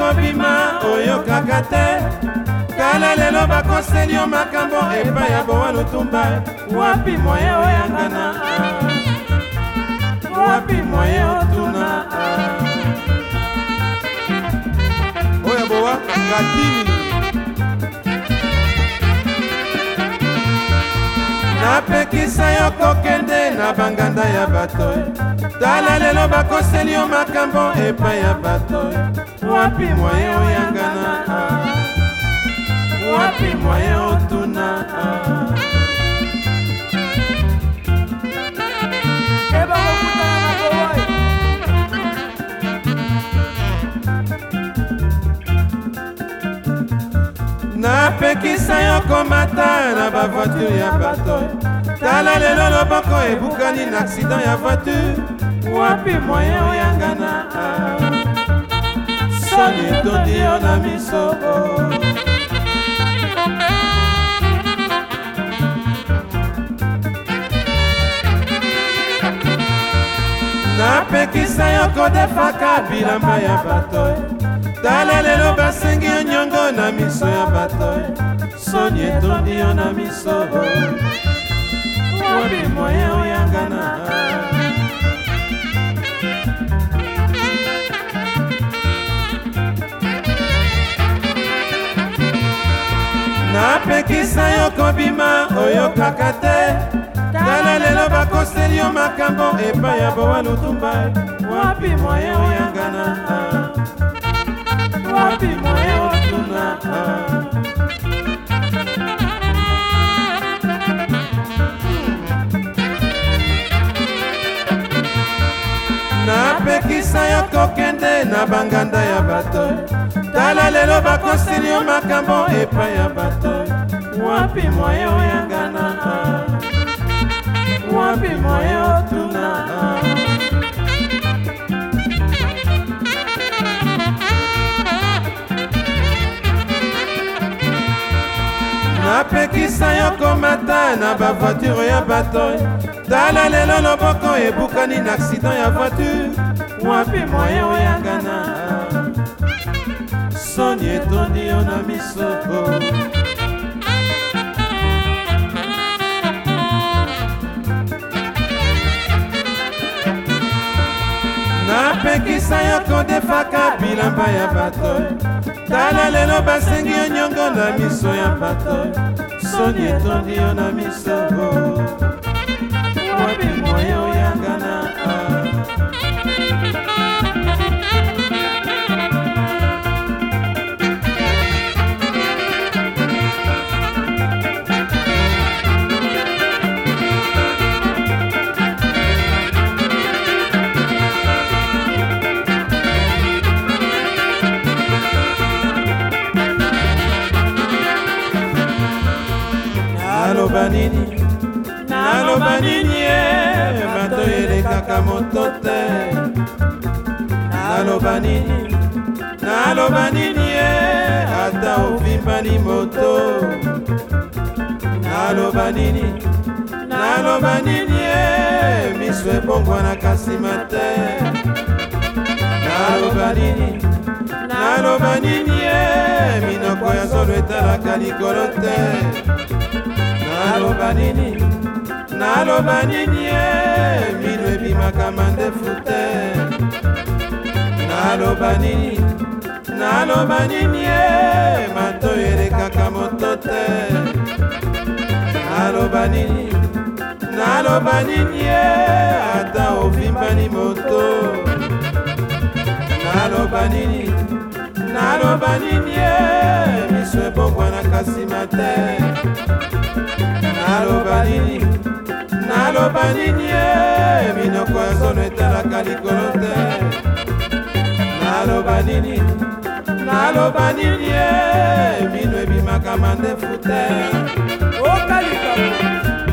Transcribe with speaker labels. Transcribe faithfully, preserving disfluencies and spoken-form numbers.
Speaker 1: kobima oyokaka te kala lelo bakoseli yo makambo epai ya bowa lutumba wapi moye oyangana wapi moye otuna oya bowa katini napekisa yo kokende na banganda ya bato tala lelo bakoseli yo makambo epai ya bato wapi moye oyangana wapi moye otuna napekisa yo komata na bavoiture ya bato tala lelo loboko ebukani na accident ya voiture wapi moye oyangana soni etondi yo na miso napekisa yo kodefaka bilamba ya bato tala lelo basengi yo nyongo na miso ya bato soni etondi yo na miso wapi moye oyangana napekisa yo kobima oyokaka te tala lelo bakoseli yo makambo epai ya bowa lutumba wapi moye oyangana wapi moye otuna napekisa yo kokende na banganda ya bato tala lelo bakoseli yo makambo epai ya bato wapi moye oyangana wapi moye otuna napekisa yo komata na bavoiture ya bato tala lelo loboko ebukani na accident ya voiture wapi moye oyangana soni etondi yo na miso napekisa yo kodefaka bilamba ya bato tala lelo basengi yo nyongo na miso ya bato soni etondi yo na miso wapi moye oyangana naloba nini naloba nini bato elekaka moto te naloba nini naloba nini ata ovimbani moto naloba nini naloba nini miso ebongwanaka nsima te naloba nini naloba nini minoko ya zolo etalaka likolo te naloba nini naloba nini mino ebimaka mandefu te naloba nini naloba nini mato elekaka moto te naloba nini naloba nini ata ovimbani moto naloba nini naloba nini miso ebongwanaka nsima te naloba nini naloba nini minoko ya zolo etalaka likolo te naloba nini naloba nini mino ebimaka mandefu te
Speaker 2: okalika